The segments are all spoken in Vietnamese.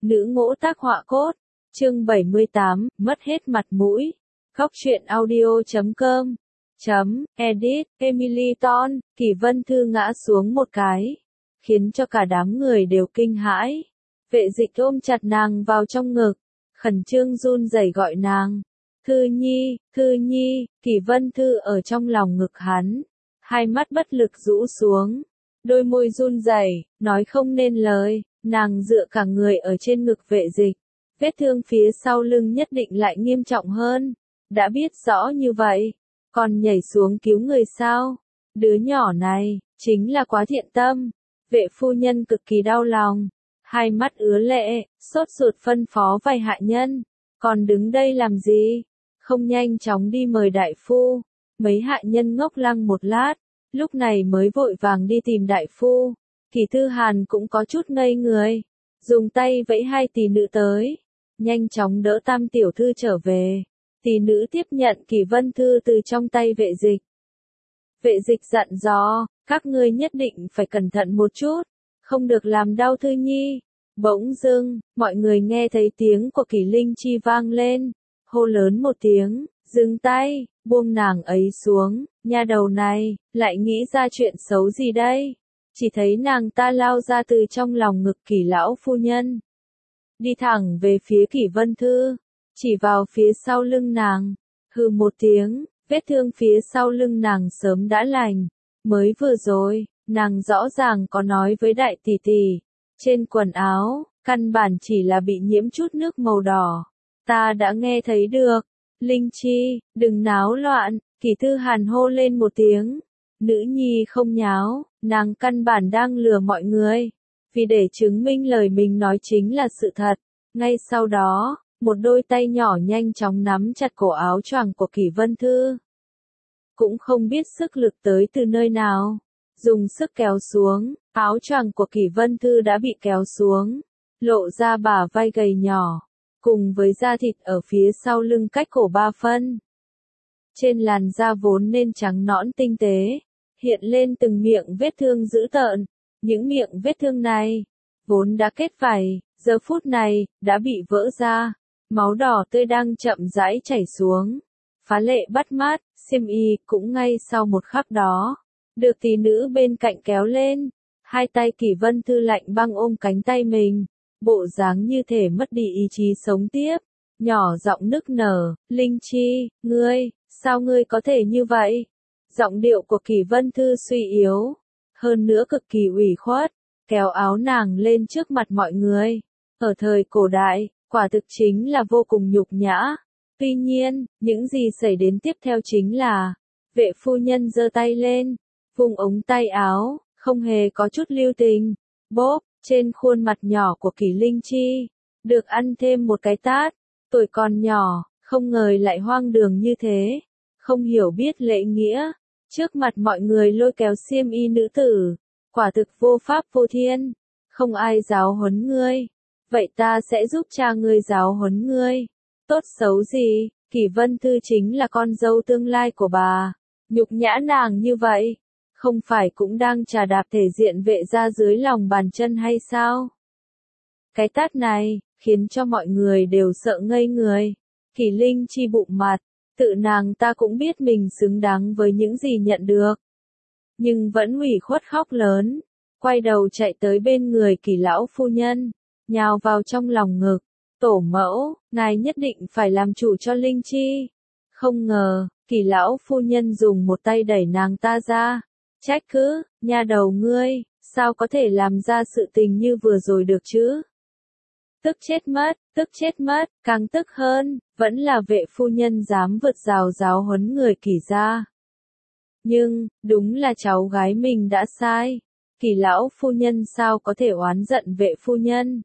Nữ ngỗ tác họa cốt. Chương 78, mất hết mặt mũi. Góc truyện audio.com. Edit, Emily Ton, Kỷ Vân Thư ngã xuống một cái, khiến cho cả đám người đều kinh hãi. Vệ Dịch ôm chặt nàng vào trong ngực, khẩn trương run rẩy gọi nàng. Thư Nhi, Kỷ Vân Thư ở trong lòng ngực hắn, hai mắt bất lực rũ xuống, đôi môi run rẩy, nói không nên lời, nàng dựa cả người ở trên ngực Vệ Dịch. Vết thương phía sau lưng nhất định lại nghiêm trọng hơn, đã biết rõ như vậy, còn nhảy xuống cứu người sao? Đứa nhỏ này, chính là quá thiện tâm. Vệ phu nhân cực kỳ đau lòng, hai mắt ứa lệ, sốt ruột phân phó vài hạ nhân. Còn đứng đây làm gì? Không nhanh chóng đi mời đại phu. Mấy hạ nhân ngốc lăng một lát, lúc này mới vội vàng đi tìm đại phu. Kỷ Thư Hàn cũng có chút ngây người, dùng tay vẫy hai tỷ nữ tới, nhanh chóng đỡ Tam tiểu thư trở về. Tỷ nữ tiếp nhận Kỷ Vân Thư từ trong tay Vệ Dịch. Vệ Dịch dặn dò, các ngươi nhất định phải cẩn thận một chút, không được làm đau Thư Nhi. Bỗng dưng, mọi người nghe thấy tiếng của Kỷ Linh Chi vang lên, hô lớn một tiếng, dừng tay, buông nàng ấy xuống, nha đầu này, lại nghĩ ra chuyện xấu gì đây? Chỉ thấy nàng ta lao ra từ trong lòng ngực Kỷ lão phu nhân, đi thẳng về phía Kỷ Vân Thư, chỉ vào phía sau lưng nàng, hừ một tiếng, vết thương phía sau lưng nàng sớm đã lành, mới vừa rồi, nàng rõ ràng có nói với đại tỷ tỷ, trên quần áo, căn bản chỉ là bị nhiễm chút nước màu đỏ, ta đã nghe thấy được. Linh Chi, đừng náo loạn, Kỷ Thư Hàn hô lên một tiếng, nữ nhi không nháo, nàng căn bản đang lừa mọi người, vì để chứng minh lời mình nói chính là sự thật. Ngay sau đó, một đôi tay nhỏ nhanh chóng nắm chặt cổ áo choàng của Kỷ Vân Thư. Cũng không biết sức lực tới từ nơi nào, dùng sức kéo xuống, áo choàng của Kỷ Vân Thư đã bị kéo xuống, lộ ra bả vai gầy nhỏ, cùng với da thịt ở phía sau lưng cách cổ 3 phân. Trên làn da vốn nên trắng nõn tinh tế, hiện lên từng miệng vết thương dữ tợn, những miệng vết thương này, vốn đã kết vảy, giờ phút này, đã bị vỡ ra, máu đỏ tươi đang chậm rãi chảy xuống, phá lệ bắt mắt, xiêm y cũng ngay sau một khắc đó, được tỷ nữ bên cạnh kéo lên, hai tay Kỷ Vân Thư lạnh băng ôm cánh tay mình, bộ dáng như thể mất đi ý chí sống tiếp, nhỏ giọng nức nở, Linh Chi, sao ngươi có thể như vậy? Giọng điệu của Kỷ Vân Thư suy yếu, hơn nữa cực kỳ ủy khuất, kéo áo nàng lên trước mặt mọi người. Ở thời cổ đại, quả thực chính là vô cùng nhục nhã. Tuy nhiên, những gì xảy đến tiếp theo chính là, vệ phu nhân giơ tay lên, vùng ống tay áo, không hề có chút lưu tình. Bốp, trên khuôn mặt nhỏ của Kỷ Linh Chi, được ăn thêm một cái tát. Tuổi còn nhỏ, không ngờ lại hoang đường như thế, không hiểu biết lễ nghĩa, trước mặt mọi người lôi kéo xiêm y nữ tử, quả thực vô pháp vô thiên, không ai giáo huấn ngươi, vậy ta sẽ giúp cha ngươi giáo huấn ngươi. Tốt xấu gì, Kỷ Vân Thư chính là con dâu tương lai của bà, nhục nhã nàng như vậy, không phải cũng đang trà đạp thể diện Vệ gia dưới lòng bàn chân hay sao? Cái tát này, khiến cho mọi người đều sợ ngây người. Kỷ Linh Chi bụng mặt, tự nàng ta cũng biết mình xứng đáng với những gì nhận được. Nhưng vẫn ủy khuất khóc lớn, quay đầu chạy tới bên người Kỷ lão phu nhân, nhào vào trong lòng ngực. Tổ mẫu, ngài nhất định phải làm chủ cho Linh Chi. Không ngờ, Kỷ lão phu nhân dùng một tay đẩy nàng ta ra. Trách cứ, nha đầu ngươi, sao có thể làm ra sự tình như vừa rồi được chứ? Tức chết mất, càng tức hơn, vẫn là vệ phu nhân dám vượt rào giáo huấn người Kỷ gia. Nhưng, đúng là cháu gái mình đã sai, Kỷ lão phu nhân sao có thể oán giận vệ phu nhân?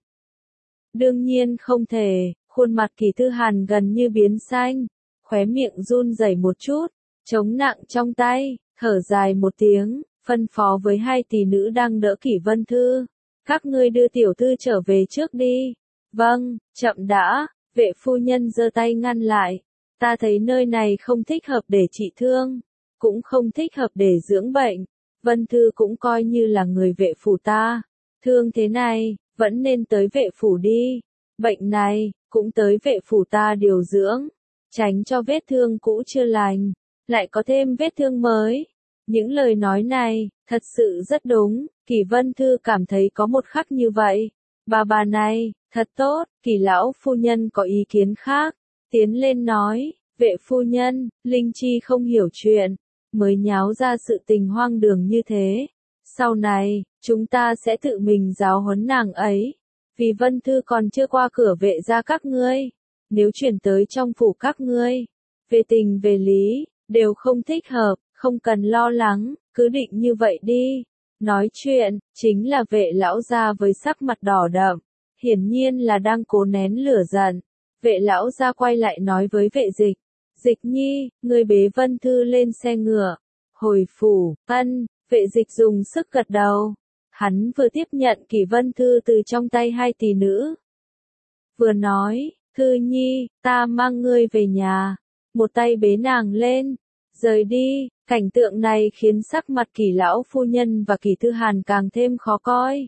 Đương nhiên không thể, khuôn mặt Kỷ Thư Hàn gần như biến xanh, khóe miệng run rẩy một chút, chống nặng trong tay, thở dài một tiếng, phân phó với hai tỷ nữ đang đỡ Kỷ Vân Thư, các ngươi đưa tiểu thư trở về trước đi. Vâng, chậm đã, vệ phu nhân giơ tay ngăn lại, ta thấy nơi này không thích hợp để trị thương, cũng không thích hợp để dưỡng bệnh, Vân Thư cũng coi như là người vệ phủ ta, thương thế này, vẫn nên tới vệ phủ đi, Bệnh này, cũng tới vệ phủ ta điều dưỡng, tránh cho vết thương cũ chưa lành, lại có thêm vết thương mới. Những lời nói này, thật sự rất đúng, Kỷ Vân Thư cảm thấy có một khắc như vậy. Bà này, thật tốt, Kỷ lão phu nhân có ý kiến khác, tiến lên nói, vệ phu nhân, Linh Chi không hiểu chuyện, mới nháo ra sự tình hoang đường như thế. Sau này, chúng ta sẽ tự mình giáo huấn nàng ấy, vì Vân Thư còn chưa qua cửa vệ gia các ngươi, nếu chuyển tới trong phủ các ngươi, về tình về lý, đều không thích hợp, không cần lo lắng, cứ định như vậy đi. Nói chuyện, chính là vệ lão gia với sắc mặt đỏ đậm, hiển nhiên là đang cố nén lửa giận. Vệ lão gia quay lại nói với vệ dịch, Dịch nhi, ngươi bế Vân Thư lên xe ngựa, hồi phủ, vệ dịch dùng sức gật đầu. Hắn vừa tiếp nhận Kỷ Vân Thư từ trong tay hai tỷ nữ. Vừa nói, Thư nhi, ta mang ngươi về nhà, một tay bế nàng lên, rời đi. Cảnh tượng này khiến sắc mặt Kỷ lão phu nhân và Kỷ Thư Hàn càng thêm khó coi.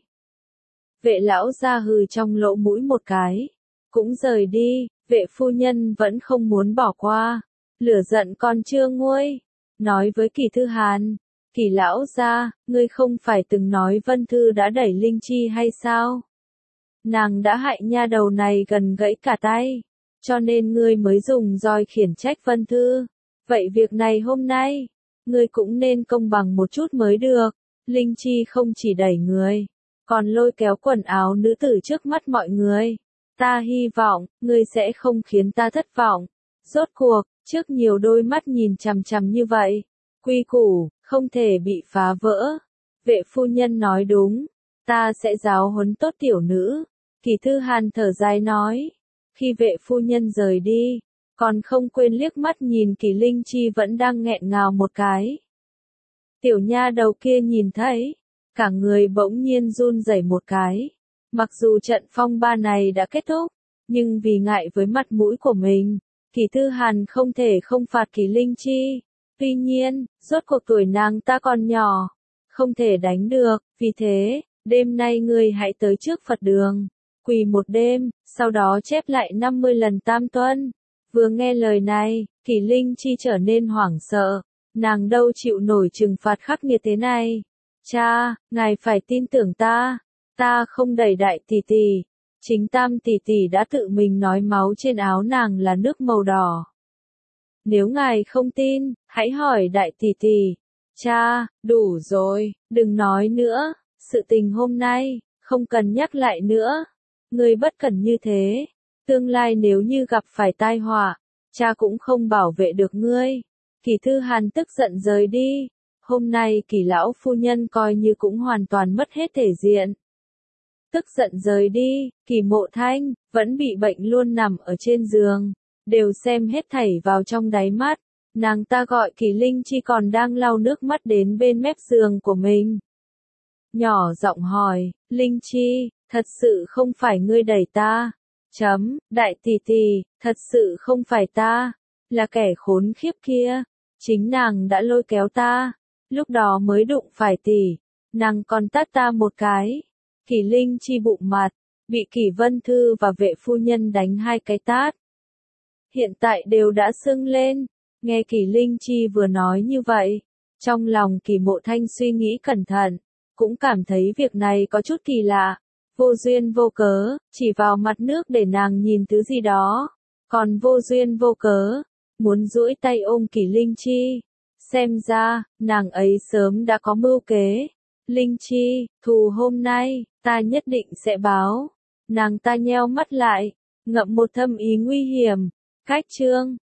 Vệ lão gia hừ trong lỗ mũi một cái, cũng rời đi, vệ phu nhân vẫn không muốn bỏ qua, lửa giận còn chưa nguôi, nói với Kỷ Thư Hàn, Kỷ lão gia, ngươi không phải từng nói Vân Thư đã đẩy Linh Chi hay sao? Nàng đã hại nha đầu này gần gãy cả tay, cho nên ngươi mới dùng roi khiển trách Vân Thư. Vậy việc này hôm nay, ngươi cũng nên công bằng một chút mới được. Linh Chi không chỉ đẩy người, còn lôi kéo quần áo nữ tử trước mắt mọi người. Ta hy vọng, ngươi sẽ không khiến ta thất vọng. Rốt cuộc, trước nhiều đôi mắt nhìn chằm chằm như vậy, quy củ, không thể bị phá vỡ. Vệ phu nhân nói đúng, ta sẽ giáo huấn tốt tiểu nữ. Kỷ Thư Hàn thở dài nói, khi vệ phu nhân rời đi, còn không quên liếc mắt nhìn Kỷ Linh Chi vẫn đang nghẹn ngào một cái. Tiểu nha đầu kia nhìn thấy, cả người bỗng nhiên run rẩy một cái. Mặc dù trận phong ba này đã kết thúc, nhưng vì ngại với mặt mũi của mình, Kỷ Thư Hàn không thể không phạt Kỷ Linh Chi. Tuy nhiên, rốt cuộc tuổi nàng ta còn nhỏ, không thể đánh được, vì thế, đêm nay ngươi hãy tới trước Phật đường, quỳ một đêm, sau đó chép lại 50 lần tam tuân. Vừa nghe lời này, Kỷ Linh Chi trở nên hoảng sợ, nàng đâu chịu nổi trừng phạt khắc nghiệt thế này. Cha, ngài phải tin tưởng ta không đẩy đại tỷ tỷ, chính Tam tỷ tỷ đã tự mình nói máu trên áo nàng là nước màu đỏ. Nếu ngài không tin, hãy hỏi đại tỷ tỷ. Cha, đủ rồi, đừng nói nữa, sự tình hôm nay, không cần nhắc lại nữa. Ngươi bất cẩn như thế, tương lai nếu như gặp phải tai họa, cha cũng không bảo vệ được ngươi. Kỷ Thư Hàn tức giận rời đi. Hôm nay Kỷ lão phu nhân coi như cũng hoàn toàn mất hết thể diện. Tức giận rời đi, Kỷ Mộ Thanh, vẫn bị bệnh luôn nằm ở trên giường, đều xem hết thảy vào trong đáy mắt. Nàng ta gọi Kỷ Linh Chi còn đang lau nước mắt đến bên mép giường của mình. Nhỏ giọng hỏi, Linh Chi, thật sự không phải ngươi đẩy ta? Đại tỷ tỷ, thật sự không phải ta, là kẻ khốn khiếp kia. Chính nàng đã lôi kéo ta, lúc đó mới đụng phải tỷ, nàng còn tát ta một cái. Kỷ Linh Chi bụng mặt, bị Kỷ Vân Thư và vệ phu nhân đánh 2 cái tát. Hiện tại đều đã sưng lên, nghe Kỷ Linh Chi vừa nói như vậy, trong lòng Kỷ Mộ Thanh suy nghĩ cẩn thận, cũng cảm thấy việc này có chút kỳ lạ, vô duyên vô cớ, chỉ vào mặt nước để nàng nhìn thứ gì đó, còn vô duyên vô cớ, muốn duỗi tay ôm Kỷ Linh Chi. Xem ra, nàng ấy sớm đã có mưu kế. Linh Chi, thù hôm nay, ta nhất định sẽ báo. Nàng ta nheo mắt lại, ngậm một thâm ý nguy hiểm. Cách chương